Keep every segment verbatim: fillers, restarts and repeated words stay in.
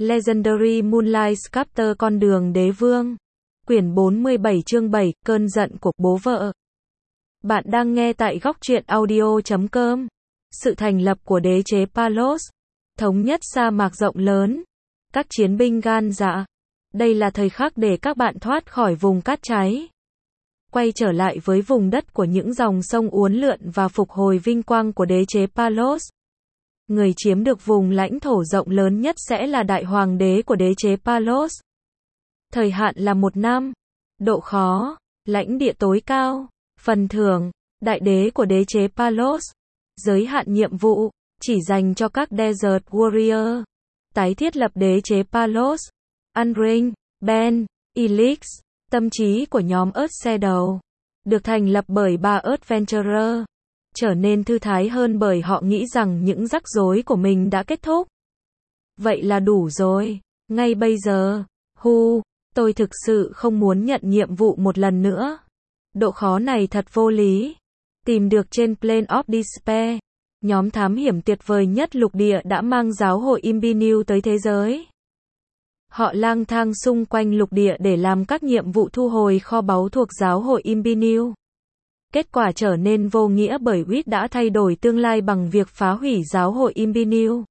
Legendary Moonlight Sculptor Con đường đế vương. Quyển bốn mươi bảy chương bảy, cơn giận của bố vợ. Bạn đang nghe tại góc truyện audio chấm com. Sự thành lập của đế chế Palos, thống nhất sa mạc rộng lớn. Các chiến binh gan dạ. Đây là thời khắc để các bạn thoát khỏi vùng cát cháy. Quay trở lại với vùng đất của những dòng sông uốn lượn và phục hồi vinh quang của đế chế Palos. Người chiếm được vùng lãnh thổ rộng lớn nhất sẽ là đại hoàng đế của đế chế Palos. Thời hạn là một năm. Độ khó, lãnh địa tối cao. Phần thưởng, đại đế của đế chế Palos. Giới hạn nhiệm vụ, chỉ dành cho các Desert Warrior. Tái thiết lập đế chế Palos. Unring, Ben, Elix, tâm trí của nhóm Earth Shadow. Được thành lập bởi ba Earth Venturer. Trở nên thư thái hơn bởi họ nghĩ rằng những rắc rối của mình đã kết thúc. Vậy là đủ rồi. Ngay bây giờ, hu, tôi thực sự không muốn nhận nhiệm vụ một lần nữa. Độ khó này thật vô lý. Tìm được trên Plane of Despair, nhóm thám hiểm tuyệt vời nhất lục địa đã mang giáo hội Imbiniu tới thế giới. Họ lang thang xung quanh lục địa để làm các nhiệm vụ thu hồi kho báu thuộc giáo hội Imbiniu. Kết quả trở nên vô nghĩa bởi Wit đã thay đổi tương lai bằng việc phá hủy giáo hội Imbiniu.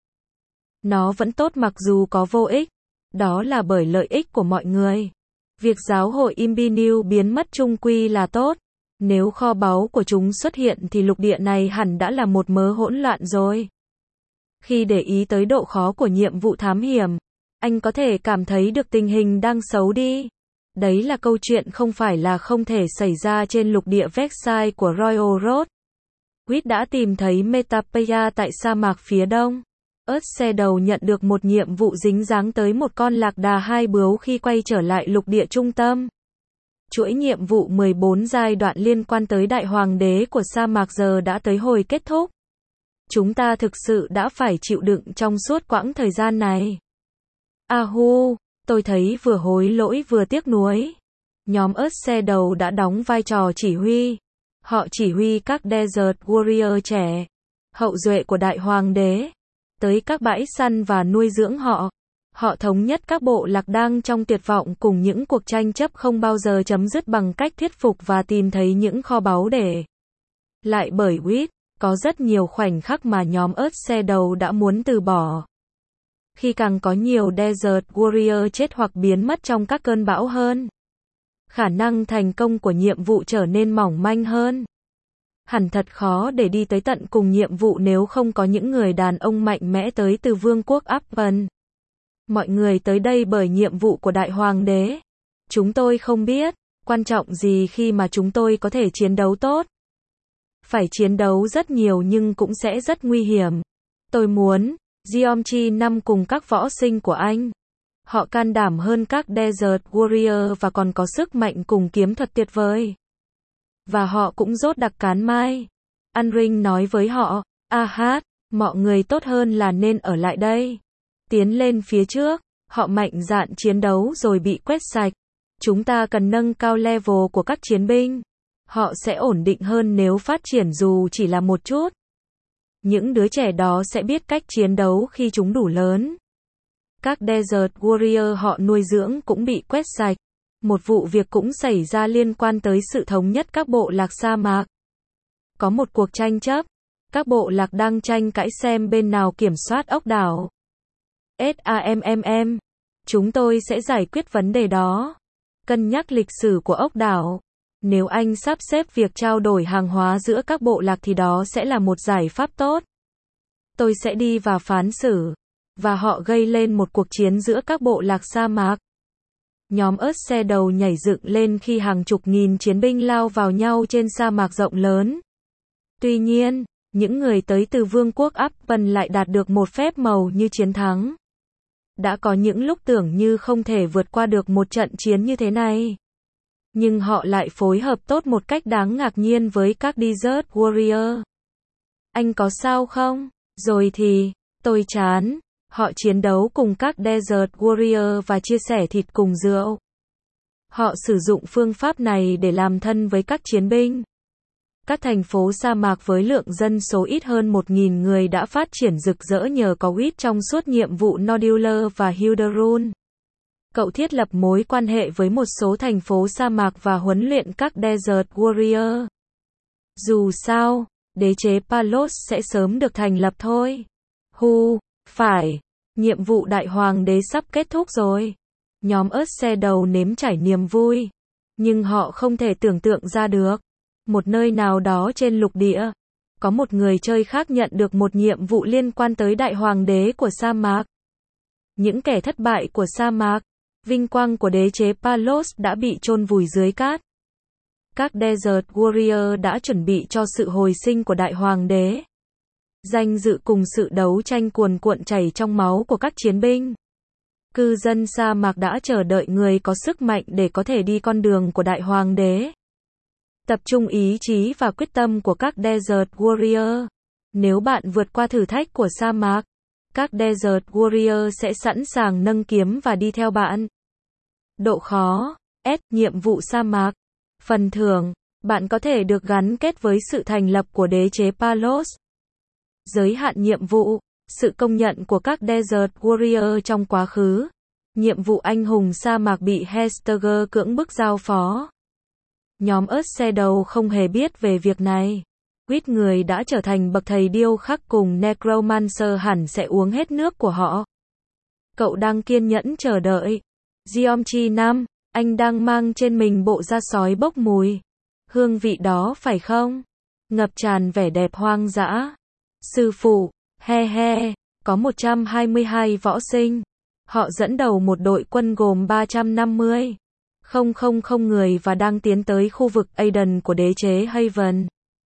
Nó vẫn tốt mặc dù có vô ích. Đó là bởi lợi ích của mọi người. Việc giáo hội Imbiniu biến mất chung quy là tốt. Nếu kho báu của chúng xuất hiện thì lục địa này hẳn đã là một mớ hỗn loạn rồi. Khi để ý tới độ khó của nhiệm vụ thám hiểm, anh có thể cảm thấy được tình hình đang xấu đi. Đấy là câu chuyện không phải là không thể xảy ra trên lục địa Vexai của Royal Road. Wit đã tìm thấy Metapeia tại sa mạc phía đông. Earth Shadow nhận được một nhiệm vụ dính dáng tới một con lạc đà hai bướu khi quay trở lại lục địa trung tâm. Chuỗi nhiệm vụ mười bốn giai đoạn liên quan tới đại hoàng đế của sa mạc giờ đã tới hồi kết thúc. Chúng ta thực sự đã phải chịu đựng trong suốt quãng thời gian này. Ahu, tôi thấy vừa hối lỗi vừa tiếc nuối. Nhóm Earth Shadow đã đóng vai trò chỉ huy. Họ chỉ huy các Desert Warrior trẻ, hậu duệ của đại hoàng đế, tới các bãi săn và nuôi dưỡng họ. Họ thống nhất các bộ lạc đang trong tuyệt vọng cùng những cuộc tranh chấp không bao giờ chấm dứt bằng cách thuyết phục và tìm thấy những kho báu để lại bởi Wit. Có rất nhiều khoảnh khắc mà nhóm Earth Shadow đã muốn từ bỏ. Khi càng có nhiều Desert Warrior chết hoặc biến mất trong các cơn bão hơn, khả năng thành công của nhiệm vụ trở nên mỏng manh hơn. Hẳn thật khó để đi tới tận cùng nhiệm vụ nếu không có những người đàn ông mạnh mẽ tới từ vương quốc Appen. Mọi người tới đây bởi nhiệm vụ của đại hoàng đế. Chúng tôi không biết quan trọng gì khi mà chúng tôi có thể chiến đấu tốt. Phải chiến đấu rất nhiều nhưng cũng sẽ rất nguy hiểm. Tôi muốn Geomchi năm cùng các võ sinh của anh. Họ can đảm hơn các Desert Warrior và còn có sức mạnh cùng kiếm thuật tuyệt vời. Và họ cũng rốt đặc cán mai. Unring nói với họ, Ahat, mọi người tốt hơn là nên ở lại đây. Tiến lên phía trước, họ mạnh dạn chiến đấu rồi bị quét sạch. Chúng ta cần nâng cao level của các chiến binh. Họ sẽ ổn định hơn nếu phát triển dù chỉ là một chút. Những đứa trẻ đó sẽ biết cách chiến đấu khi chúng đủ lớn. Các Desert Warrior họ nuôi dưỡng cũng bị quét sạch. Một vụ việc cũng xảy ra liên quan tới sự thống nhất các bộ lạc sa mạc. Có một cuộc tranh chấp. Các bộ lạc đang tranh cãi xem bên nào kiểm soát ốc đảo. SAMMM. Chúng tôi sẽ giải quyết vấn đề đó. Cân nhắc lịch sử của ốc đảo. Nếu anh sắp xếp việc trao đổi hàng hóa giữa các bộ lạc thì đó sẽ là một giải pháp tốt. Tôi sẽ đi và phán xử. Và họ gây lên một cuộc chiến giữa các bộ lạc sa mạc. Nhóm Earth Shadow nhảy dựng lên khi hàng chục nghìn chiến binh lao vào nhau trên sa mạc rộng lớn. Tuy nhiên, những người tới từ vương quốc Appen lại đạt được một phép màu như chiến thắng. Đã có những lúc tưởng như không thể vượt qua được một trận chiến như thế này. Nhưng họ lại phối hợp tốt một cách đáng ngạc nhiên với các Desert Warrior. Anh có sao không? Rồi thì, tôi chán. Họ chiến đấu cùng các Desert Warrior và chia sẻ thịt cùng rượu. Họ sử dụng phương pháp này để làm thân với các chiến binh. Các thành phố sa mạc với lượng dân số ít hơn một nghìn người đã phát triển rực rỡ nhờ có Reed trong suốt nhiệm vụ Nodular và Hilderun. Cậu thiết lập mối quan hệ với một số thành phố sa mạc và huấn luyện các Desert Warrior. Dù sao, đế chế Palos sẽ sớm được thành lập thôi. Hu, phải, nhiệm vụ đại hoàng đế sắp kết thúc rồi. Nhóm ớt xe đầu nếm trải niềm vui. Nhưng họ không thể tưởng tượng ra được. Một nơi nào đó trên lục địa, có một người chơi khác nhận được một nhiệm vụ liên quan tới đại hoàng đế của sa mạc. Những kẻ thất bại của sa mạc, vinh quang của đế chế Palos đã bị chôn vùi dưới cát. Các Desert Warrior đã chuẩn bị cho sự hồi sinh của đại hoàng đế. Danh dự cùng sự đấu tranh cuồn cuộn chảy trong máu của các chiến binh. Cư dân sa mạc đã chờ đợi người có sức mạnh để có thể đi con đường của đại hoàng đế. Tập trung ý chí và quyết tâm của các Desert Warrior. Nếu bạn vượt qua thử thách của sa mạc, các Desert Warrior sẽ sẵn sàng nâng kiếm và đi theo bạn. Độ khó, S, nhiệm vụ sa mạc. Phần thưởng, bạn có thể được gắn kết với sự thành lập của đế chế Palos. Giới hạn nhiệm vụ, sự công nhận của các Desert Warrior trong quá khứ. Nhiệm vụ anh hùng sa mạc bị Hestager cưỡng bức giao phó. Nhóm ớt xe đầu không hề biết về việc này. Quýt người đã trở thành bậc thầy điêu khắc cùng Necromancer hẳn sẽ uống hết nước của họ. Cậu đang kiên nhẫn chờ đợi. Geomchi năm, anh đang mang trên mình bộ da sói bốc mùi. Hương vị đó phải không? Ngập tràn vẻ đẹp hoang dã. Sư phụ, he he, có một trăm hai mươi hai võ sinh. Họ dẫn đầu một đội quân gồm ba trăm năm mươi. Không không không người và đang tiến tới khu vực Aiden của đế chế Haven.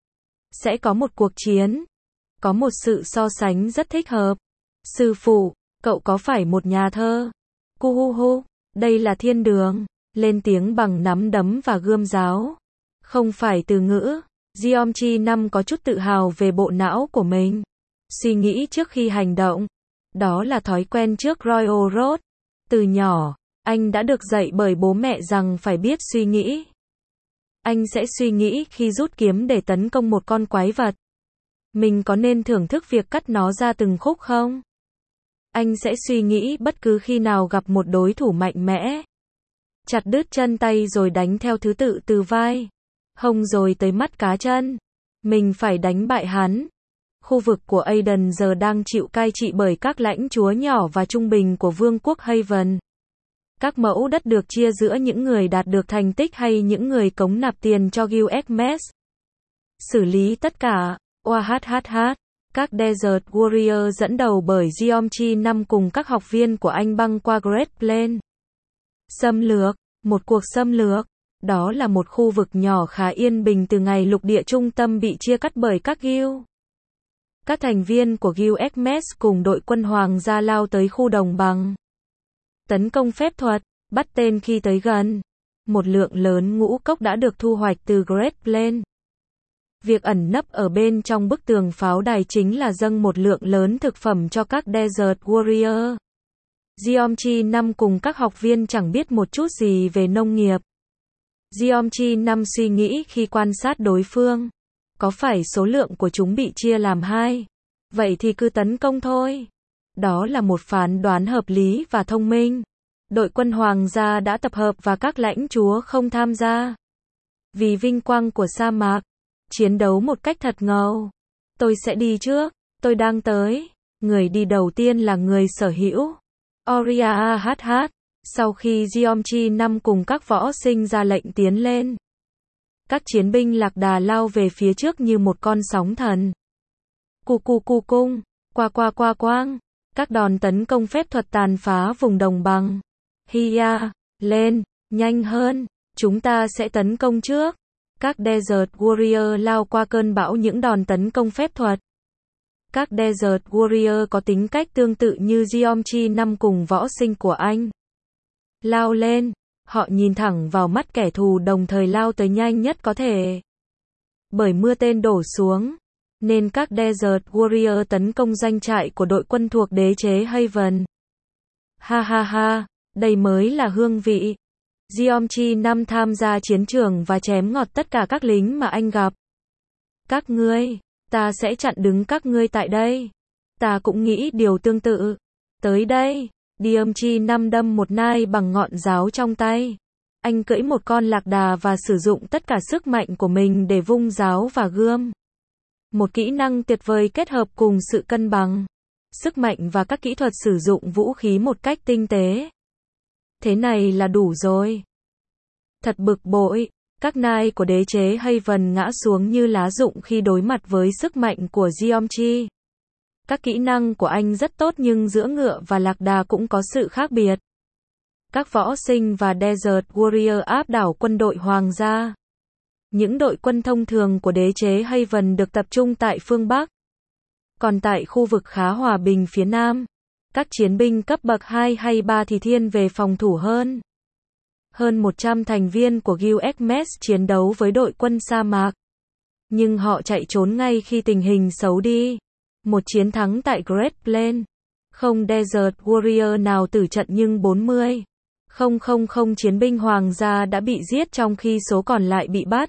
Sẽ có một cuộc chiến. Có một sự so sánh rất thích hợp. Sư phụ, cậu có phải một nhà thơ? Cu hu hu, đây là thiên đường. Lên tiếng bằng nắm đấm và gươm giáo. Không phải từ ngữ. Geomchi năm có chút tự hào về bộ não của mình. Suy nghĩ trước khi hành động. Đó là thói quen trước Royal Road. Từ nhỏ, anh đã được dạy bởi bố mẹ rằng phải biết suy nghĩ. Anh sẽ suy nghĩ khi rút kiếm để tấn công một con quái vật. Mình có nên thưởng thức việc cắt nó ra từng khúc không? Anh sẽ suy nghĩ bất cứ khi nào gặp một đối thủ mạnh mẽ. Chặt đứt chân tay rồi đánh theo thứ tự từ vai, hông rồi tới mắt cá chân. Mình phải đánh bại hắn. Khu vực của Aiden giờ đang chịu cai trị bởi các lãnh chúa nhỏ và trung bình của Vương quốc Haven. Các mẫu đất được chia giữa những người đạt được thành tích hay những người cống nạp tiền cho Gilgamesh. Xử lý tất cả. Oahahaha. Các Desert Warrior dẫn đầu bởi Geomchi năm cùng các học viên của anh băng qua Great Plain. Xâm lược. Một cuộc xâm lược. Đó là một khu vực nhỏ khá yên bình từ ngày lục địa trung tâm bị chia cắt bởi các Gil. Các thành viên của Gilgamesh cùng đội quân hoàng gia lao tới khu đồng bằng. Tấn công phép thuật, bắt tên khi tới gần. Một lượng lớn ngũ cốc đã được thu hoạch từ Great Plain. Việc ẩn nấp ở bên trong bức tường pháo đài chính là dâng một lượng lớn thực phẩm cho các Desert Warrior. Geomchi năm cùng các học viên chẳng biết một chút gì về nông nghiệp. Geomchi năm suy nghĩ khi quan sát đối phương. Có phải số lượng của chúng bị chia làm hai? Vậy thì cứ tấn công thôi. Đó là một phán đoán hợp lý và thông minh. Đội quân hoàng gia đã tập hợp và các lãnh chúa không tham gia. Vì vinh quang của sa mạc. Chiến đấu một cách thật ngầu. Tôi sẽ đi trước. Tôi đang tới. Người đi đầu tiên là người sở hữu. Oriahat. Sau khi Geomchi năm cùng các võ sinh ra lệnh tiến lên. Các chiến binh lạc đà lao về phía trước như một con sóng thần. Cu cu cu cung. Qua qua qua quang. Các đòn tấn công phép thuật tàn phá vùng đồng bằng. Hiya. Lên. Nhanh hơn. Chúng ta sẽ tấn công trước. Các Desert Warrior lao qua cơn bão những đòn tấn công phép thuật. Các Desert Warrior có tính cách tương tự như Geomchi năm cùng võ sinh của anh. Lao lên. Họ nhìn thẳng vào mắt kẻ thù đồng thời lao tới nhanh nhất có thể. Bởi mưa tên đổ xuống, nên các Desert Warrior tấn công doanh trại của đội quân thuộc đế chế Haven. Ha ha ha, đây mới là hương vị. Geomchi năm tham gia chiến trường và chém ngọt tất cả các lính mà anh gặp. Các ngươi, ta sẽ chặn đứng các ngươi tại đây. Ta cũng nghĩ điều tương tự. Tới đây, Diomchi năm đâm một nai bằng ngọn giáo trong tay. Anh cưỡi một con lạc đà và sử dụng tất cả sức mạnh của mình để vung giáo và gươm. Một kỹ năng tuyệt vời kết hợp cùng sự cân bằng, sức mạnh và các kỹ thuật sử dụng vũ khí một cách tinh tế. Thế này là đủ rồi. Thật bực bội, các nai của đế chế Haven ngã xuống như lá rụng khi đối mặt với sức mạnh của Diomchi. Các kỹ năng của anh rất tốt nhưng giữa ngựa và lạc đà cũng có sự khác biệt. Các võ sinh và Desert Warrior áp đảo quân đội hoàng gia. Những đội quân thông thường của đế chế Haven được tập trung tại phương Bắc. Còn tại khu vực khá hòa bình phía Nam, các chiến binh cấp bậc hai hay ba thì thiên về phòng thủ hơn. Hơn một trăm thành viên của Gilgamesh chiến đấu với đội quân sa mạc. Nhưng họ chạy trốn ngay khi tình hình xấu đi. Một chiến thắng tại Great Plain. Không Desert Warrior nào tử trận nhưng bốn mươi nghìn chiến binh hoàng gia đã bị giết trong khi số còn lại bị bắt.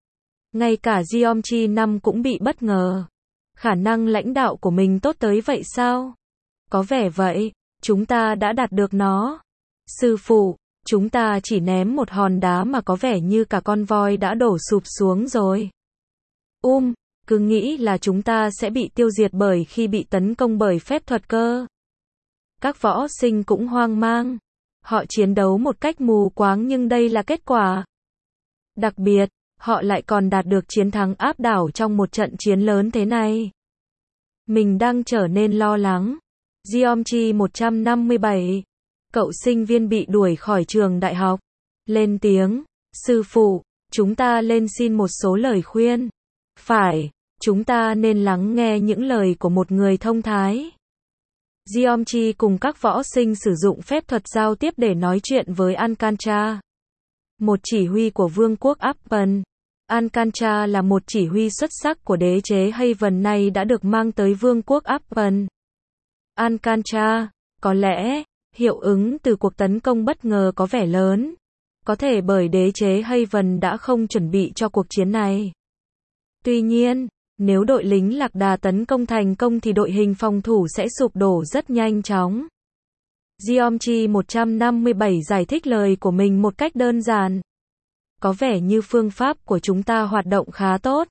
Ngay cả Diomchi năm cũng bị bất ngờ. Khả năng lãnh đạo của mình tốt tới vậy sao? Có vẻ vậy, chúng ta đã đạt được nó. Sư phụ, chúng ta chỉ ném một hòn đá mà có vẻ như cả con voi đã đổ sụp xuống rồi. Um, cứ nghĩ là chúng ta sẽ bị tiêu diệt bởi khi bị tấn công bởi phép thuật cơ. Các võ sinh cũng hoang mang. Họ chiến đấu một cách mù quáng nhưng đây là kết quả. Đặc biệt, họ lại còn đạt được chiến thắng áp đảo trong một trận chiến lớn thế này. Mình đang trở nên lo lắng. Diomchi một trăm năm mươi bảy. Cậu sinh viên bị đuổi khỏi trường đại học. Lên tiếng. Sư phụ, chúng ta lên xin một số lời khuyên. Phải, chúng ta nên lắng nghe những lời của một người thông thái. Diomchi cùng các võ sinh sử dụng phép thuật giao tiếp để nói chuyện với Alcantra, một chỉ huy của vương quốc Appen. Alcantra là một chỉ huy xuất sắc của đế chế Haven nay đã được mang tới vương quốc Appen. Alcantra, có lẽ, hiệu ứng từ cuộc tấn công bất ngờ có vẻ lớn. Có thể bởi đế chế Haven đã không chuẩn bị cho cuộc chiến này. Tuy nhiên, nếu đội lính lạc đà tấn công thành công thì đội hình phòng thủ sẽ sụp đổ rất nhanh chóng. Diomchi một trăm năm mươi bảy giải thích lời của mình một cách đơn giản. Có vẻ như phương pháp của chúng ta hoạt động khá tốt.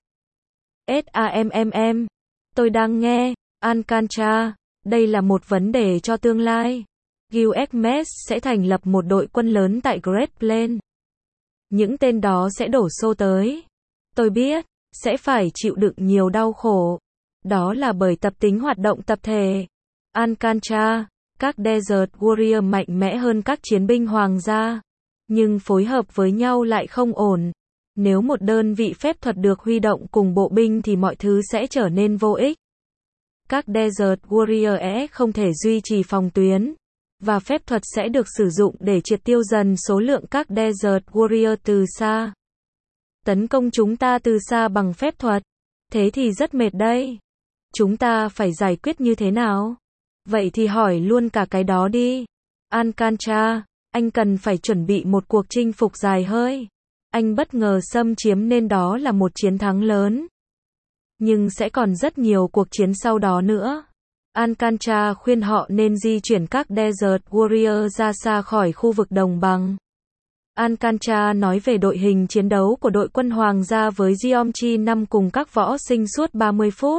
SAMMM. Tôi đang nghe. Alcantra. Đây là một vấn đề cho tương lai. Gilgamesh sẽ thành lập một đội quân lớn tại Great Plain. Những tên đó sẽ đổ xô tới. Tôi biết, sẽ phải chịu đựng nhiều đau khổ. Đó là bởi tập tính hoạt động tập thể. Alcantra, các Desert Warrior mạnh mẽ hơn các chiến binh hoàng gia. Nhưng phối hợp với nhau lại không ổn. Nếu một đơn vị phép thuật được huy động cùng bộ binh thì mọi thứ sẽ trở nên vô ích. Các Desert Warrior e không thể duy trì phòng tuyến. Và phép thuật sẽ được sử dụng để triệt tiêu dần số lượng các Desert Warrior từ xa. Tấn công chúng ta từ xa bằng phép thuật. Thế thì rất mệt đây. Chúng ta phải giải quyết như thế nào? Vậy thì hỏi luôn cả cái đó đi. Alcantra, anh cần phải chuẩn bị một cuộc chinh phục dài hơi. Anh bất ngờ xâm chiếm nên đó là một chiến thắng lớn. Nhưng sẽ còn rất nhiều cuộc chiến sau đó nữa. Alcantra khuyên họ nên di chuyển các Desert Warrior ra xa khỏi khu vực đồng bằng. Alcantra nói về đội hình chiến đấu của đội quân hoàng gia với Diomchi năm cùng các võ sinh suốt ba mươi phút.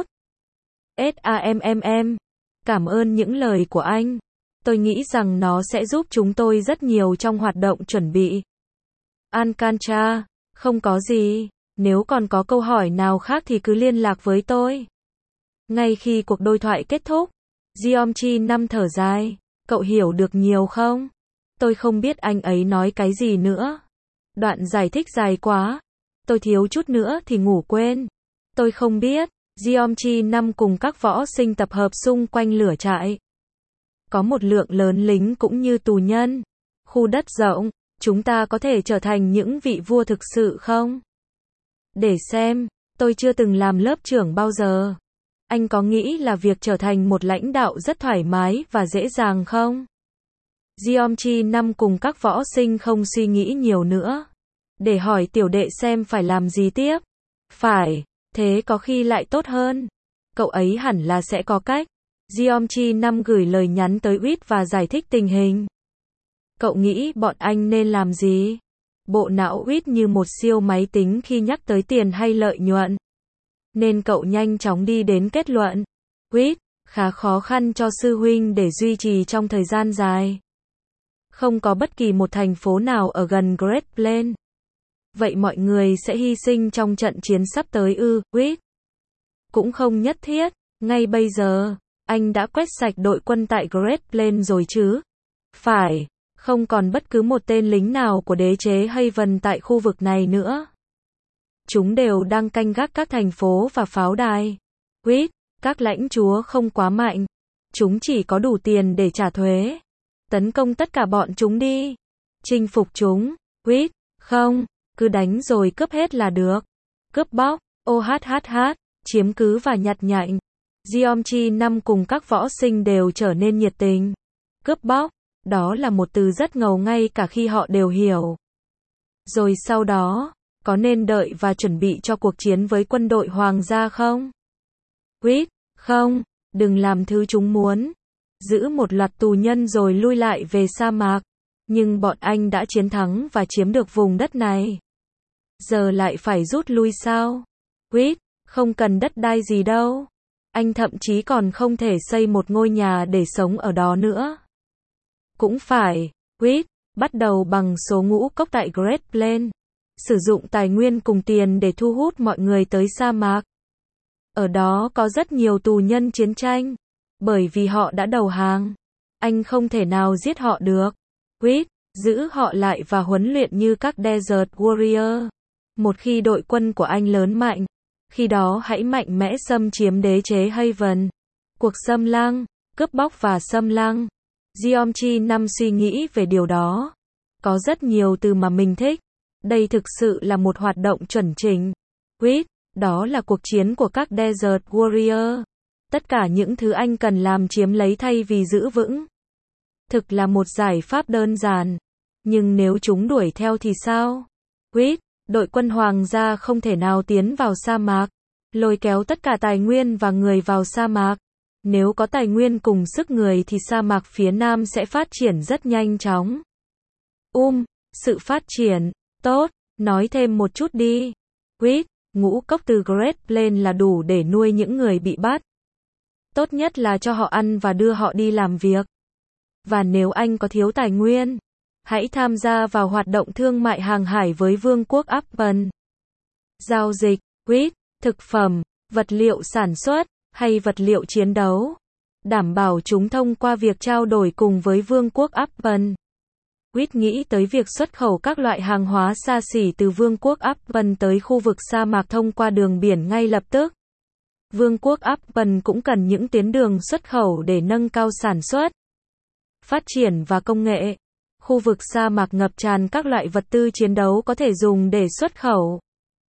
SAMMM. Cảm ơn những lời của anh. Tôi nghĩ rằng nó sẽ giúp chúng tôi rất nhiều trong hoạt động chuẩn bị. Alcantra, không có gì. Nếu còn có câu hỏi nào khác thì cứ liên lạc với tôi. Ngay khi cuộc đối thoại kết thúc, Diomchi năm thở dài. Cậu hiểu được nhiều không? Tôi không biết anh ấy nói cái gì nữa. Đoạn giải thích dài quá. Tôi thiếu chút nữa thì ngủ quên. Tôi không biết. Diomchi năm cùng các võ sinh tập hợp xung quanh lửa trại. Có một lượng lớn lính cũng như tù nhân. Khu đất rộng, chúng ta có thể trở thành những vị vua thực sự không? Để xem, tôi chưa từng làm lớp trưởng bao giờ. Anh có nghĩ là việc trở thành một lãnh đạo rất thoải mái và dễ dàng không? Diomchi năm cùng các võ sinh không suy nghĩ nhiều nữa. Để hỏi tiểu đệ xem phải làm gì tiếp. Phải, Thế có khi lại tốt hơn. Cậu ấy hẳn là sẽ có cách. Jeomchi năm gửi lời nhắn tới Uýt và giải thích tình hình. Cậu nghĩ bọn anh nên làm gì? Bộ não Uýt như một siêu máy tính khi nhắc tới tiền hay lợi nhuận. Nên cậu nhanh chóng đi đến kết luận. Uýt, khá khó khăn cho sư huynh để duy trì trong thời gian dài. Không có bất kỳ một thành phố nào ở gần Great Plain. Vậy mọi người sẽ hy sinh trong trận chiến sắp tới ư? Uýt. Cũng không nhất thiết. Ngay bây giờ, anh đã quét sạch đội quân tại Great Plain rồi chứ? Phải. Không còn bất cứ một tên lính nào của đế chế Haven tại khu vực này nữa. Chúng đều đang canh gác các thành phố và pháo đài. Uýt, các lãnh chúa không quá mạnh. Chúng chỉ có đủ tiền để trả thuế. Tấn công tất cả bọn chúng đi. Chinh phục chúng. Uýt, không, cứ đánh rồi cướp hết là được. Cướp bóc, ô hát hát hát, chiếm cứ và nhặt nhạnh. Jeomchi năm cùng các võ sinh đều trở nên nhiệt tình. Cướp bóc, đó là một từ rất ngầu ngay cả khi họ đều hiểu. Rồi sau đó, có nên đợi và chuẩn bị cho cuộc chiến với quân đội hoàng gia không? Uýt, không, đừng làm thứ chúng muốn. Giữ một loạt tù nhân rồi lui lại về sa mạc. Nhưng bọn anh đã chiến thắng và chiếm được vùng đất này. Giờ lại phải rút lui sao? Uýt, không cần đất đai gì đâu. Anh thậm chí còn không thể xây một ngôi nhà để sống ở đó nữa. Cũng phải. Uýt, bắt đầu bằng số ngũ cốc tại Great Plain. Sử dụng tài nguyên cùng tiền để thu hút mọi người tới sa mạc. Ở đó có rất nhiều tù nhân chiến tranh. Bởi vì họ đã đầu hàng. Anh không thể nào giết họ được. Uýt, giữ họ lại và huấn luyện như các Desert Warrior. Một khi đội quân của anh lớn mạnh, khi đó hãy mạnh mẽ xâm chiếm đế chế Haven. Cuộc xâm lăng, cướp bóc và xâm lăng. Jeomchi năm suy nghĩ về điều đó. Có rất nhiều từ mà mình thích. Đây thực sự là một hoạt động chuẩn chỉnh. Uýt, đó là cuộc chiến của các Desert Warrior. Tất cả những thứ anh cần làm chiếm lấy thay vì giữ vững. Thực là một giải pháp đơn giản. Nhưng nếu chúng đuổi theo thì sao? Uýt, đội quân hoàng gia không thể nào tiến vào sa mạc. Lôi kéo tất cả tài nguyên và người vào sa mạc. Nếu có tài nguyên cùng sức người thì sa mạc phía nam sẽ phát triển rất nhanh chóng. Um, sự phát triển, tốt, nói thêm một chút đi. Uýt, ngũ cốc từ Great Plain là đủ để nuôi những người bị bắt. Tốt nhất là cho họ ăn và đưa họ đi làm việc. Và nếu anh có thiếu tài nguyên, hãy tham gia vào hoạt động thương mại hàng hải với Vương quốc Appen. Giao dịch, uýt, thực phẩm, vật liệu sản xuất, hay vật liệu chiến đấu. Đảm bảo chúng thông qua việc trao đổi cùng với Vương quốc Appen. Uýt nghĩ tới việc xuất khẩu các loại hàng hóa xa xỉ từ Vương quốc Appen tới khu vực sa mạc thông qua đường biển ngay lập tức. Vương quốc Appen cũng cần những tuyến đường xuất khẩu để nâng cao sản xuất, phát triển và công nghệ. Khu vực sa mạc ngập tràn các loại vật tư chiến đấu có thể dùng để xuất khẩu.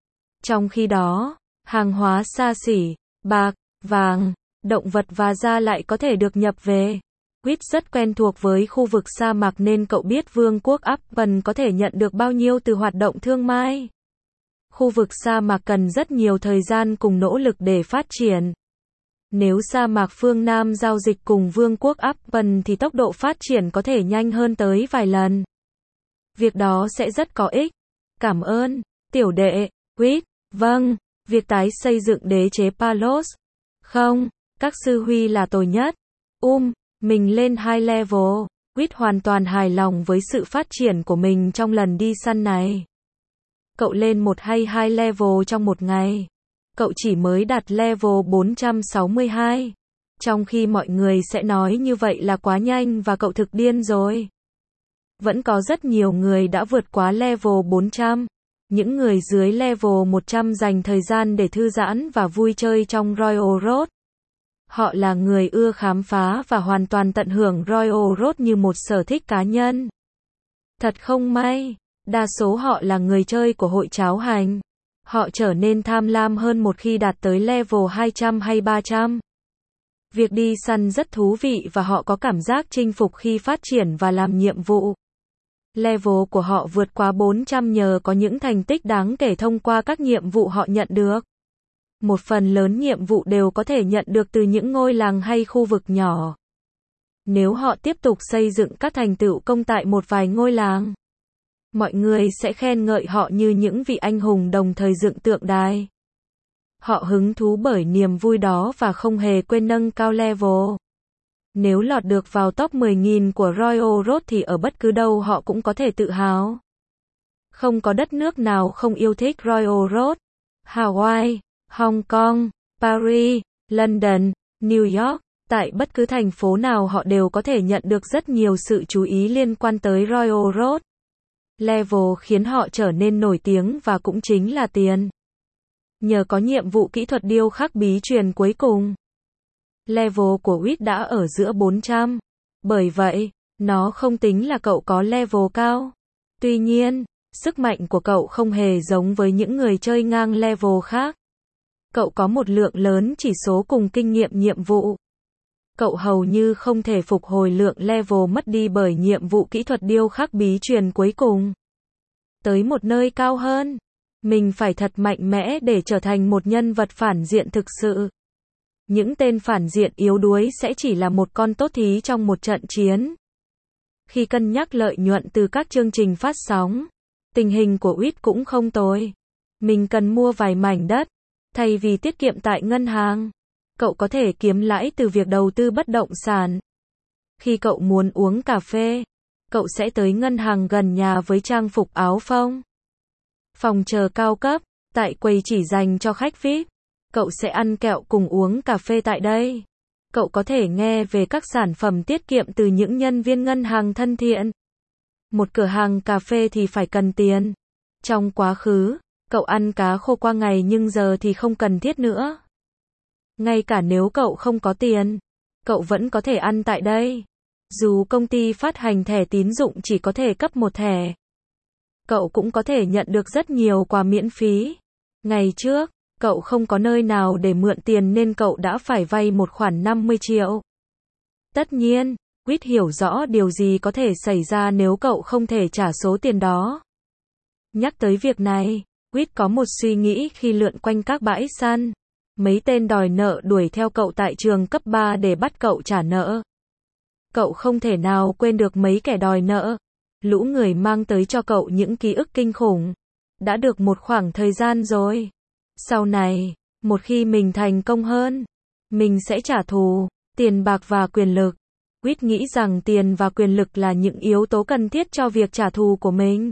Trong khi đó, hàng hóa xa xỉ, bạc, vàng, động vật và da lại có thể được nhập về. Uýt rất quen thuộc với khu vực sa mạc nên cậu biết Vương quốc Appen có thể nhận được bao nhiêu từ hoạt động thương mại. Khu vực sa mạc cần rất nhiều thời gian cùng nỗ lực để phát triển. Nếu sa mạc phương Nam giao dịch cùng Vương quốc Appen thì tốc độ phát triển có thể nhanh hơn tới vài lần. Việc đó sẽ rất có ích. Cảm ơn, tiểu đệ. Uýt, vâng, việc tái xây dựng đế chế Palos. Không, các sư huy là tồi nhất. Um, mình lên hai level. Uýt hoàn toàn hài lòng với sự phát triển của mình trong lần đi săn này. Cậu lên một hay hai level trong một ngày. Cậu chỉ mới đạt level bốn trăm sáu mươi hai. Trong khi mọi người sẽ nói như vậy là quá nhanh và cậu thực điên rồi. Vẫn có rất nhiều người đã vượt quá level bốn trăm. Những người dưới level một trăm dành thời gian để thư giãn và vui chơi trong Royal Road. Họ là người ưa khám phá và hoàn toàn tận hưởng Royal Road như một sở thích cá nhân. Thật không may, đa số họ là người chơi của hội cháo hành. Họ trở nên tham lam hơn một khi đạt tới level hai trăm hay ba trăm. Việc đi săn rất thú vị và họ có cảm giác chinh phục khi phát triển và làm nhiệm vụ. Level của họ vượt quá bốn trăm nhờ có những thành tích đáng kể thông qua các nhiệm vụ họ nhận được. Một phần lớn nhiệm vụ đều có thể nhận được từ những ngôi làng hay khu vực nhỏ. Nếu họ tiếp tục xây dựng các thành tựu công tại một vài ngôi làng, mọi người sẽ khen ngợi họ như những vị anh hùng đồng thời dựng tượng đài. Họ hứng thú bởi niềm vui đó và không hề quên nâng cao level. Nếu lọt được vào top mười nghìn của Royal Road thì ở bất cứ đâu họ cũng có thể tự hào. Không có đất nước nào không yêu thích Royal Road. Hawaii, Hong Kong, Paris, London, New York, tại bất cứ thành phố nào họ đều có thể nhận được rất nhiều sự chú ý liên quan tới Royal Road. Level khiến họ trở nên nổi tiếng và cũng chính là tiền. Nhờ có nhiệm vụ kỹ thuật điêu khắc bí truyền cuối cùng, level của Whit đã ở giữa bốn trăm. Bởi vậy, nó không tính là cậu có level cao. Tuy nhiên, sức mạnh của cậu không hề giống với những người chơi ngang level khác. Cậu có một lượng lớn chỉ số cùng kinh nghiệm nhiệm vụ. Cậu hầu như không thể phục hồi lượng level mất đi bởi nhiệm vụ kỹ thuật điêu khắc bí truyền cuối cùng. Tới một nơi cao hơn, mình phải thật mạnh mẽ để trở thành một nhân vật phản diện thực sự. Những tên phản diện yếu đuối sẽ chỉ là một con tốt thí trong một trận chiến. Khi cân nhắc lợi nhuận từ các chương trình phát sóng, tình hình của Whit cũng không tồi. Mình cần mua vài mảnh đất, thay vì tiết kiệm tại ngân hàng. Cậu có thể kiếm lãi từ việc đầu tư bất động sản. Khi cậu muốn uống cà phê, cậu sẽ tới ngân hàng gần nhà với trang phục áo phông. Phòng chờ cao cấp, tại quầy chỉ dành cho khách vi ai pi. Cậu sẽ ăn kẹo cùng uống cà phê tại đây. Cậu có thể nghe về các sản phẩm tiết kiệm từ những nhân viên ngân hàng thân thiện. Một cửa hàng cà phê thì phải cần tiền. Trong quá khứ, cậu ăn cá khô qua ngày nhưng giờ thì không cần thiết nữa. Ngay cả nếu cậu không có tiền, cậu vẫn có thể ăn tại đây. Dù công ty phát hành thẻ tín dụng chỉ có thể cấp một thẻ, cậu cũng có thể nhận được rất nhiều quà miễn phí. Ngày trước, cậu không có nơi nào để mượn tiền nên cậu đã phải vay một khoản năm mươi triệu. Tất nhiên, Whit hiểu rõ điều gì có thể xảy ra nếu cậu không thể trả số tiền đó. Nhắc tới việc này, Whit có một suy nghĩ khi lượn quanh các bãi săn. Mấy tên đòi nợ đuổi theo cậu tại trường cấp ba để bắt cậu trả nợ. Cậu không thể nào quên được mấy kẻ đòi nợ. Lũ người mang tới cho cậu những ký ức kinh khủng. Đã được một khoảng thời gian rồi. Sau này, một khi mình thành công hơn, mình sẽ trả thù. Tiền bạc và quyền lực. Whit nghĩ rằng tiền và quyền lực là những yếu tố cần thiết cho việc trả thù của mình.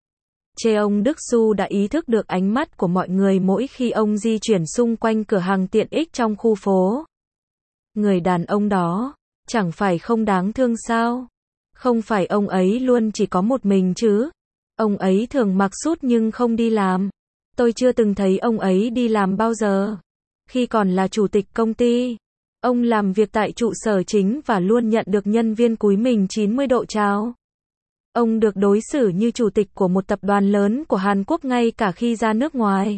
Cheong Đức Su đã ý thức được ánh mắt của mọi người mỗi khi ông di chuyển xung quanh cửa hàng tiện ích trong khu phố. Người đàn ông đó, chẳng phải không đáng thương sao? Không phải ông ấy luôn chỉ có một mình chứ? Ông ấy thường mặc sút nhưng không đi làm. Tôi chưa từng thấy ông ấy đi làm bao giờ. Khi còn là chủ tịch công ty, ông làm việc tại trụ sở chính và luôn nhận được nhân viên cúi mình chín mươi độ chào. Ông được đối xử như chủ tịch của một tập đoàn lớn của Hàn Quốc ngay cả khi ra nước ngoài.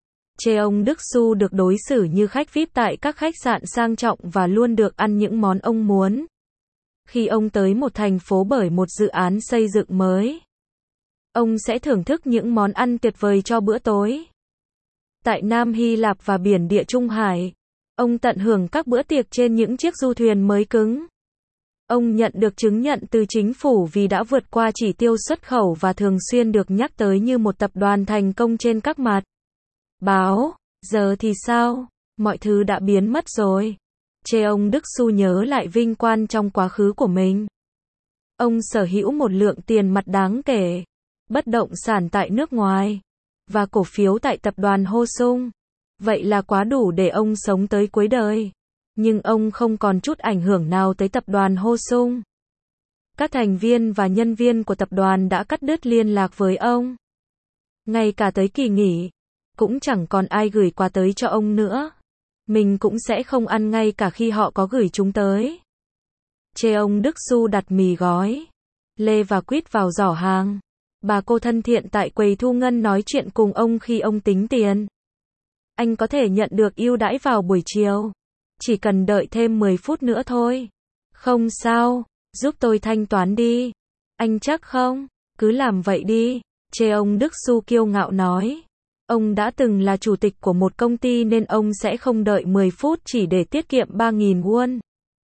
Cheong Đức Su được đối xử như khách vi ai pi tại các khách sạn sang trọng và luôn được ăn những món ông muốn. Khi ông tới một thành phố bởi một dự án xây dựng mới, ông sẽ thưởng thức những món ăn tuyệt vời cho bữa tối. Tại Nam Hy Lạp và biển Địa Trung Hải, ông tận hưởng các bữa tiệc trên những chiếc du thuyền mới cứng. Ông nhận được chứng nhận từ chính phủ vì đã vượt qua chỉ tiêu xuất khẩu và thường xuyên được nhắc tới như một tập đoàn thành công trên các mặt báo. Giờ thì sao? Mọi thứ đã biến mất rồi. Cheong Đức Su nhớ lại vinh quang trong quá khứ của mình. Ông sở hữu một lượng tiền mặt đáng kể, bất động sản tại nước ngoài, và cổ phiếu tại tập đoàn Ho Sung. Vậy là quá đủ để ông sống tới cuối đời. Nhưng ông không còn chút ảnh hưởng nào tới tập đoàn Ho Sung. Các thành viên và nhân viên của tập đoàn đã cắt đứt liên lạc với ông. Ngay cả tới kỳ nghỉ, cũng chẳng còn ai gửi quà tới cho ông nữa. Mình cũng sẽ không ăn ngay cả khi họ có gửi chúng tới. Cheong Đức Su đặt mì gói, lê và quýt vào giỏ hàng. Bà cô thân thiện tại quầy thu ngân nói chuyện cùng ông khi ông tính tiền. Anh có thể nhận được ưu đãi vào buổi chiều. Chỉ cần đợi thêm mười phút nữa thôi. Không sao, giúp tôi thanh toán đi. Anh chắc không? Cứ làm vậy đi. Cheong Đức Su kiêu ngạo nói. Ông đã từng là chủ tịch của một công ty nên ông sẽ không đợi mười phút chỉ để tiết kiệm ba nghìn won.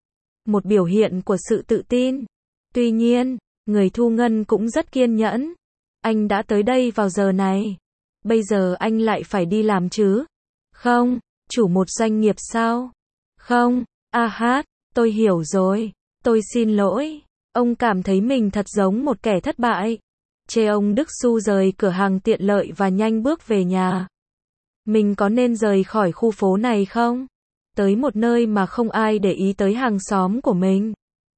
Một biểu hiện của sự tự tin. Tuy nhiên, người thu ngân cũng rất kiên nhẫn. Anh đã tới đây vào giờ này. Bây giờ anh lại phải đi làm chứ? Không, chủ một doanh nghiệp sao? Không, a hát, tôi hiểu rồi. Tôi xin lỗi. Ông cảm thấy mình thật giống một kẻ thất bại. Cheong Đức Su rời cửa hàng tiện lợi và nhanh bước về nhà. Mình có nên rời khỏi khu phố này không? Tới một nơi mà không ai để ý tới hàng xóm của mình.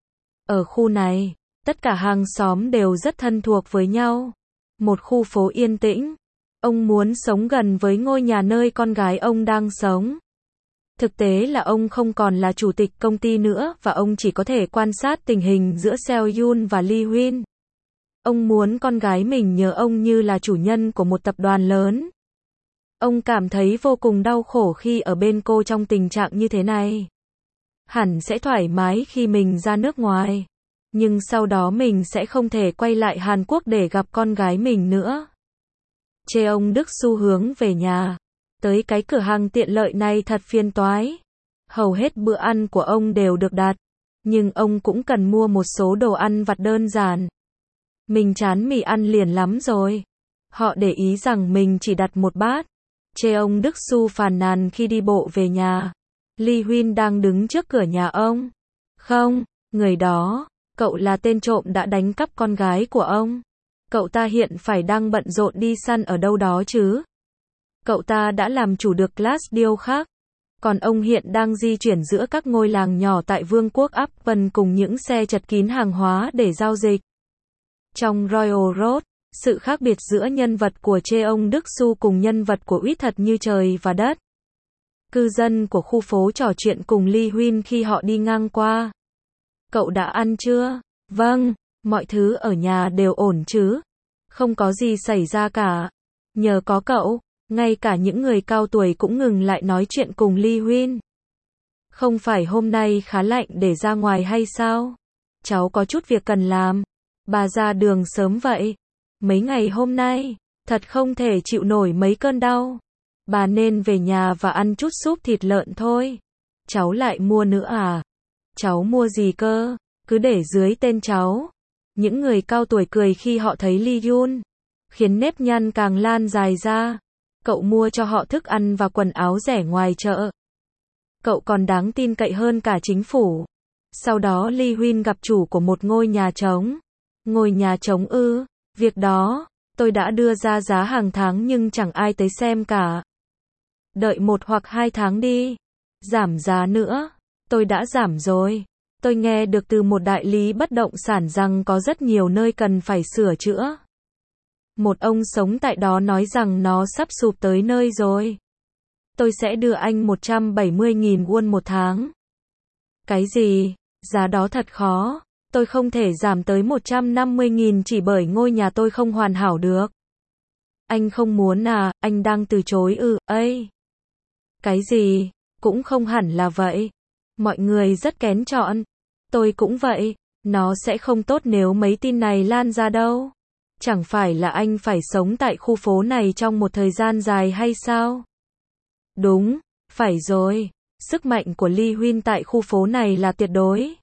Ở khu này, tất cả hàng xóm đều rất thân thuộc với nhau. Một khu phố yên tĩnh. Ông muốn sống gần với ngôi nhà nơi con gái ông đang sống. Thực tế là ông không còn là chủ tịch công ty nữa và ông chỉ có thể quan sát tình hình giữa Seo Yun và Lee Huyên. Ông muốn con gái mình nhớ ông như là chủ nhân của một tập đoàn lớn. Ông cảm thấy vô cùng đau khổ khi ở bên cô trong tình trạng như thế này. Hẳn sẽ thoải mái khi mình ra nước ngoài. Nhưng sau đó mình sẽ không thể quay lại Hàn Quốc để gặp con gái mình nữa. Cheong Đức Su hướng về nhà. Tới cái cửa hàng tiện lợi này thật phiền toái. Hầu hết bữa ăn của ông đều được đặt. Nhưng ông cũng cần mua một số đồ ăn vặt đơn giản. Mình chán mì ăn liền lắm rồi. Họ để ý rằng mình chỉ đặt một bát. Cheong Đức Su phàn nàn khi đi bộ về nhà. Lee Huyên đang đứng trước cửa nhà ông. Không, người đó, cậu là tên trộm đã đánh cắp con gái của ông. Cậu ta hiện phải đang bận rộn đi săn ở đâu đó chứ. Cậu ta đã làm chủ được Class Deal khác. Còn ông hiện đang di chuyển giữa các ngôi làng nhỏ tại vương quốc Upton cùng những xe chật kín hàng hóa để giao dịch. Trong Royal Road, sự khác biệt giữa nhân vật của Cheong Đức Su cùng nhân vật của Uýt thật như trời và đất. Cư dân của khu phố trò chuyện cùng Lee Huyên khi họ đi ngang qua. Cậu đã ăn chưa? Vâng, mọi thứ ở nhà đều ổn chứ? Không có gì xảy ra cả. Nhờ có cậu, ngay cả những người cao tuổi cũng ngừng lại nói chuyện cùng Lee Huyên. Không phải hôm nay khá lạnh để ra ngoài hay sao? Cháu có chút việc cần làm. Bà ra đường sớm vậy. Mấy ngày hôm nay, thật không thể chịu nổi mấy cơn đau. Bà nên về nhà và ăn chút súp thịt lợn thôi. Cháu lại mua nữa à? Cháu mua gì cơ? Cứ để dưới tên cháu. Những người cao tuổi cười khi họ thấy Lee Yun, khiến nếp nhăn càng lan dài ra. Cậu mua cho họ thức ăn và quần áo rẻ ngoài chợ. Cậu còn đáng tin cậy hơn cả chính phủ. Sau đó Lee Huyên gặp chủ của một ngôi nhà trống. Ngôi nhà trống ư? Việc đó, tôi đã đưa ra giá hàng tháng nhưng chẳng ai tới xem cả. Đợi một hoặc hai tháng đi. Giảm giá nữa. Tôi đã giảm rồi. Tôi nghe được từ một đại lý bất động sản rằng có rất nhiều nơi cần phải sửa chữa. Một ông sống tại đó nói rằng nó sắp sụp tới nơi rồi. Tôi sẽ đưa anh một trăm bảy mươi nghìn won một tháng. Cái gì? Giá đó thật khó. Tôi không thể giảm tới một trăm năm mươi nghìn chỉ bởi ngôi nhà tôi không hoàn hảo được. Anh không muốn à, anh đang từ chối ư, ấy. Cái gì? Cũng không hẳn là vậy. Mọi người rất kén chọn. Tôi cũng vậy. Nó sẽ không tốt nếu mấy tin này lan ra đâu. Chẳng phải là anh phải sống tại khu phố này trong một thời gian dài hay sao? Đúng, phải rồi. Sức mạnh của Lee Huyên tại khu phố này là tuyệt đối.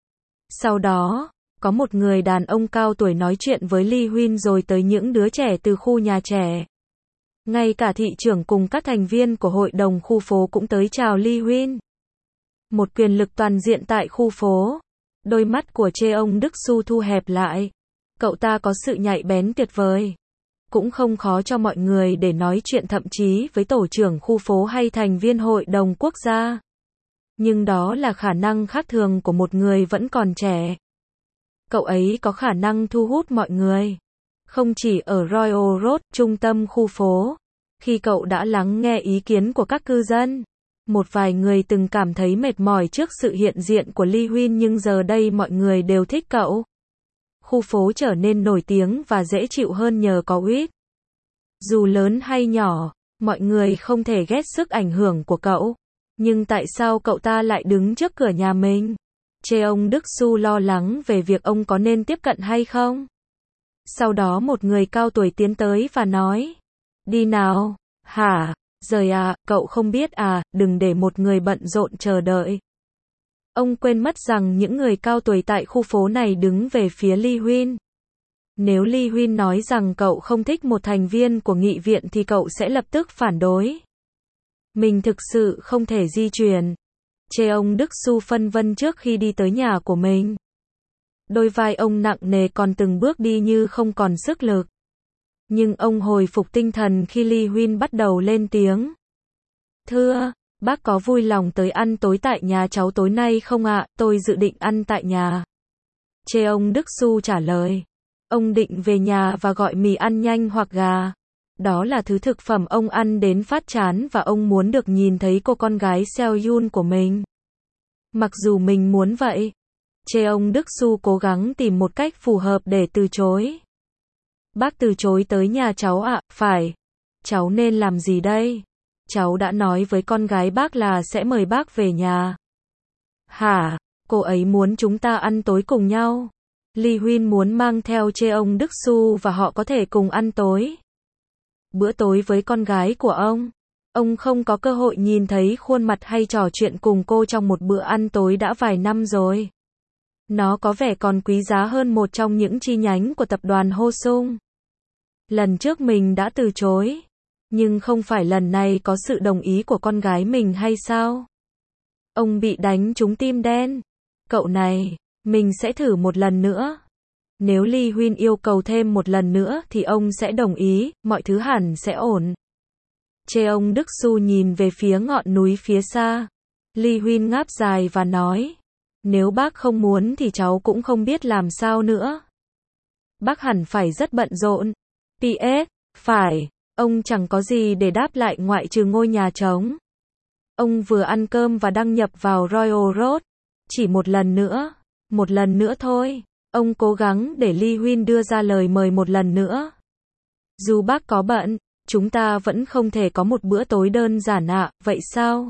Sau đó, có một người đàn ông cao tuổi nói chuyện với Lee Huyên rồi tới những đứa trẻ từ khu nhà trẻ. Ngay cả thị trưởng cùng các thành viên của hội đồng khu phố cũng tới chào Lee Huyên. Một quyền lực toàn diện tại khu phố. Đôi mắt của Cheong Đức Su thu hẹp lại. Cậu ta có sự nhạy bén tuyệt vời. Cũng không khó cho mọi người để nói chuyện thậm chí với tổ trưởng khu phố hay thành viên hội đồng quốc gia. Nhưng đó là khả năng khác thường của một người vẫn còn trẻ. Cậu ấy có khả năng thu hút mọi người. Không chỉ ở Royal Road, trung tâm khu phố. Khi cậu đã lắng nghe ý kiến của các cư dân. Một vài người từng cảm thấy mệt mỏi trước sự hiện diện của Lee Huyên nhưng giờ đây mọi người đều thích cậu. Khu phố trở nên nổi tiếng và dễ chịu hơn nhờ có Uýt. Dù lớn hay nhỏ, mọi người không thể ghét sức ảnh hưởng của cậu. Nhưng tại sao cậu ta lại đứng trước cửa nhà mình? Cheong Đức Su lo lắng về việc ông có nên tiếp cận hay không. Sau đó một người cao tuổi tiến tới và nói. Đi nào, Hả? Rời à, cậu không biết à, đừng để một người bận rộn chờ đợi. Ông quên mất rằng những người cao tuổi tại khu phố này đứng về phía Lee Huynh. Nếu Lee Huynh nói rằng cậu không thích một thành viên của nghị viện thì cậu sẽ lập tức phản đối. Mình thực sự không thể di chuyển. Cheong Đức Su phân vân trước khi đi tới nhà của mình. Đôi vai ông nặng nề còn từng bước đi như không còn sức lực. Nhưng ông hồi phục tinh thần khi Lee Huynh bắt đầu lên tiếng. Thưa, bác có vui lòng tới ăn tối tại nhà cháu tối nay không ạ? Tôi dự định ăn tại nhà. Cheong Đức Su trả lời. Ông định về nhà và gọi mì ăn nhanh hoặc gà. Đó là thứ thực phẩm ông ăn đến phát chán và ông muốn được nhìn thấy cô con gái Seo Yun của mình. Mặc dù mình muốn vậy, Cheong Đức Su cố gắng tìm một cách phù hợp để từ chối. Bác từ chối tới nhà cháu ạ, phải. Cháu nên làm gì đây? Cháu đã nói với con gái bác là sẽ mời bác về nhà. Hả? Cô ấy muốn chúng ta ăn tối cùng nhau. Lee Huynh muốn mang theo Cheong Đức Su và họ có thể cùng ăn tối. Bữa tối với con gái của ông. Ông không có cơ hội nhìn thấy khuôn mặt hay trò chuyện cùng cô trong một bữa ăn tối đã vài năm rồi. Nó có vẻ còn quý giá hơn một trong những chi nhánh của tập đoàn Hosung. Lần trước mình đã từ chối. Nhưng không phải lần này có sự đồng ý của con gái mình hay sao? Ông bị đánh trúng tim đen. Cậu này, mình sẽ thử một lần nữa. Nếu Lee Huynh yêu cầu thêm một lần nữa thì ông sẽ đồng ý, mọi thứ hẳn sẽ ổn. Cheong Đức Su nhìn về phía ngọn núi phía xa. Lee Huynh ngáp dài và nói. Nếu bác không muốn thì cháu cũng không biết làm sao nữa. Bác hẳn phải rất bận rộn. pê ét, phải, ông chẳng có gì để đáp lại ngoại trừ ngôi nhà trống. Ông vừa ăn cơm và đăng nhập vào Royal Road. Chỉ một lần nữa, một lần nữa thôi. Ông cố gắng để Lee Huynh đưa ra lời mời một lần nữa. Dù bác có bận, chúng ta vẫn không thể có một bữa tối đơn giản ạ, vậy sao?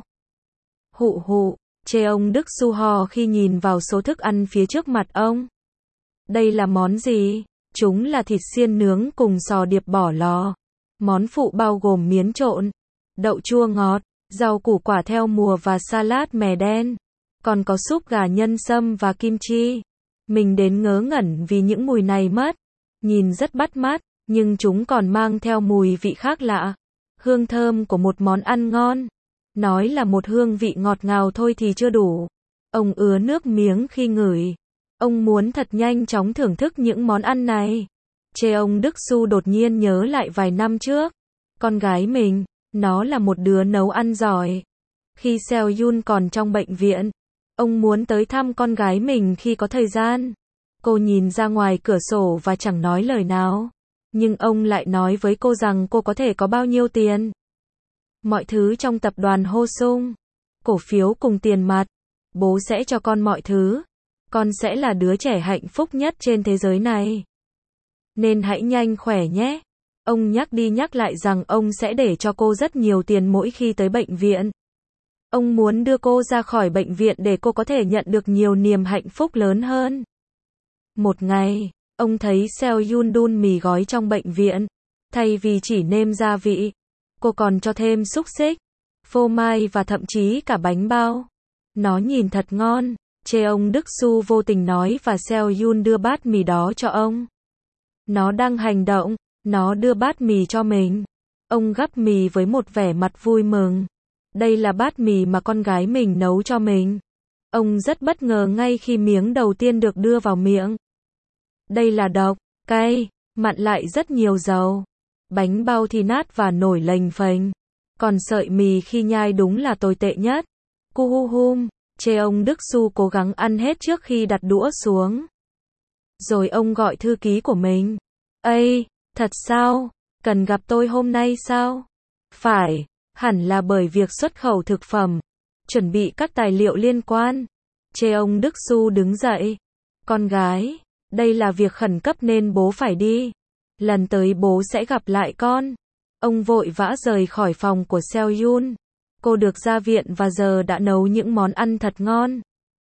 Hụ hụ, Cheong Đức Su hò khi nhìn vào số thức ăn phía trước mặt ông. Đây là món gì? Chúng là thịt xiên nướng cùng sò điệp bỏ lò. Món phụ bao gồm miến trộn, đậu chua ngọt, rau củ quả theo mùa và salad mè đen. Còn có súp gà nhân sâm và kim chi. Mình đến ngớ ngẩn vì những mùi này mất. Nhìn rất bắt mắt, nhưng chúng còn mang theo mùi vị khác lạ. Hương thơm của một món ăn ngon. Nói là một hương vị ngọt ngào thôi thì chưa đủ. Ông ứa nước miếng khi ngửi. Ông muốn thật nhanh chóng thưởng thức những món ăn này. Cheong Đức Su đột nhiên nhớ lại vài năm trước. Con gái mình, nó là một đứa nấu ăn giỏi. Khi Seo Yun còn trong bệnh viện, ông muốn tới thăm con gái mình khi có thời gian. Cô nhìn ra ngoài cửa sổ và chẳng nói lời nào. Nhưng ông lại nói với cô rằng cô có thể có bao nhiêu tiền. Mọi thứ trong tập đoàn Hosung. Cổ phiếu cùng tiền mặt. Bố sẽ cho con mọi thứ. Con sẽ là đứa trẻ hạnh phúc nhất trên thế giới này. Nên hãy nhanh khỏe nhé. Ông nhắc đi nhắc lại rằng ông sẽ để cho cô rất nhiều tiền mỗi khi tới bệnh viện. Ông muốn đưa cô ra khỏi bệnh viện để cô có thể nhận được nhiều niềm hạnh phúc lớn hơn. Một ngày, ông thấy Seo Yun đun mì gói trong bệnh viện. Thay vì chỉ nêm gia vị, cô còn cho thêm xúc xích, phô mai và thậm chí cả bánh bao. Nó nhìn thật ngon. Cheong Đức Su vô tình nói và Seo Yun đưa bát mì đó cho ông. Nó đang hành động. Nó đưa bát mì cho mình. Ông gắp mì với một vẻ mặt vui mừng. Đây là bát mì mà con gái mình nấu cho mình. Ông rất bất ngờ ngay khi miếng đầu tiên được đưa vào miệng. Đây là độc, cay, mặn lại rất nhiều dầu. Bánh bao thì nát và nổi lềnh phềnh. Còn sợi mì khi nhai đúng là tồi tệ nhất. Cu hu hum, Cheong Đức Su cố gắng ăn hết trước khi đặt đũa xuống. Rồi ông gọi thư ký của mình. Ây, thật sao? Cần gặp tôi hôm nay sao? Phải, hẳn là bởi việc xuất khẩu thực phẩm. Chuẩn bị các tài liệu liên quan. Cheong Đức Su đứng dậy. Con gái, đây là việc khẩn cấp nên bố phải đi. Lần tới bố sẽ gặp lại con. Ông vội vã rời khỏi phòng của Seo Yun. Cô được ra viện và giờ đã nấu những món ăn thật ngon.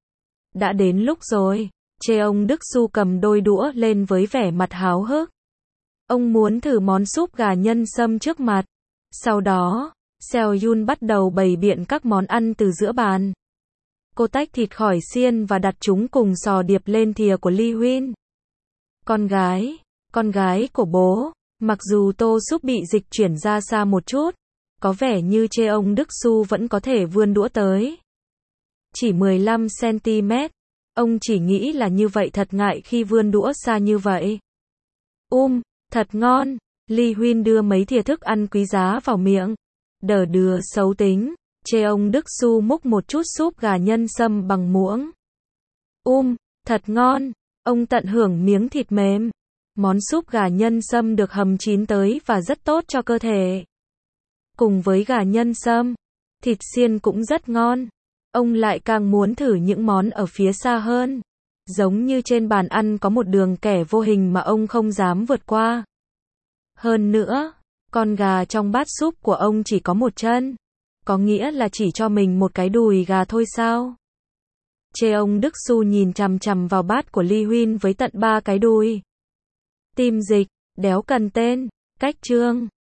Đã đến lúc rồi. Cheong Đức Su cầm đôi đũa lên với vẻ mặt háo hức. Ông muốn thử món súp gà nhân sâm trước mặt. Sau đó, Seo Yun bắt đầu bày biện các món ăn từ giữa bàn. Cô tách thịt khỏi xiên và đặt chúng cùng sò điệp lên thìa của Lee Huynh. Con gái, con gái của bố, mặc dù tô súp bị dịch chuyển ra xa một chút, có vẻ như Cheong Đức Su vẫn có thể vươn đũa tới. Chỉ mười lăm xăng-ti-mét, ông chỉ nghĩ là như vậy thật ngại khi vươn đũa xa như vậy. Um, thật ngon, Lee Huynh đưa mấy thìa thức ăn quý giá vào miệng. Đờ đừa xấu tính, Cheong Đức Su múc một chút súp gà nhân sâm bằng muỗng. Um, thật ngon, ông tận hưởng miếng thịt mềm. Món súp gà nhân sâm được hầm chín tới và rất tốt cho cơ thể. Cùng với gà nhân sâm, thịt xiên cũng rất ngon. Ông lại càng muốn thử những món ở phía xa hơn. Giống như trên bàn ăn có một đường kẻ vô hình mà ông không dám vượt qua. Hơn nữa, con gà trong bát súp của ông chỉ có một chân. Có nghĩa là chỉ cho mình một cái đùi gà thôi sao? Cheong Đức Su nhìn chằm chằm vào bát của Lee Huynh với tận ba cái đùi. Tim dịch, đéo cần tên, cách chương.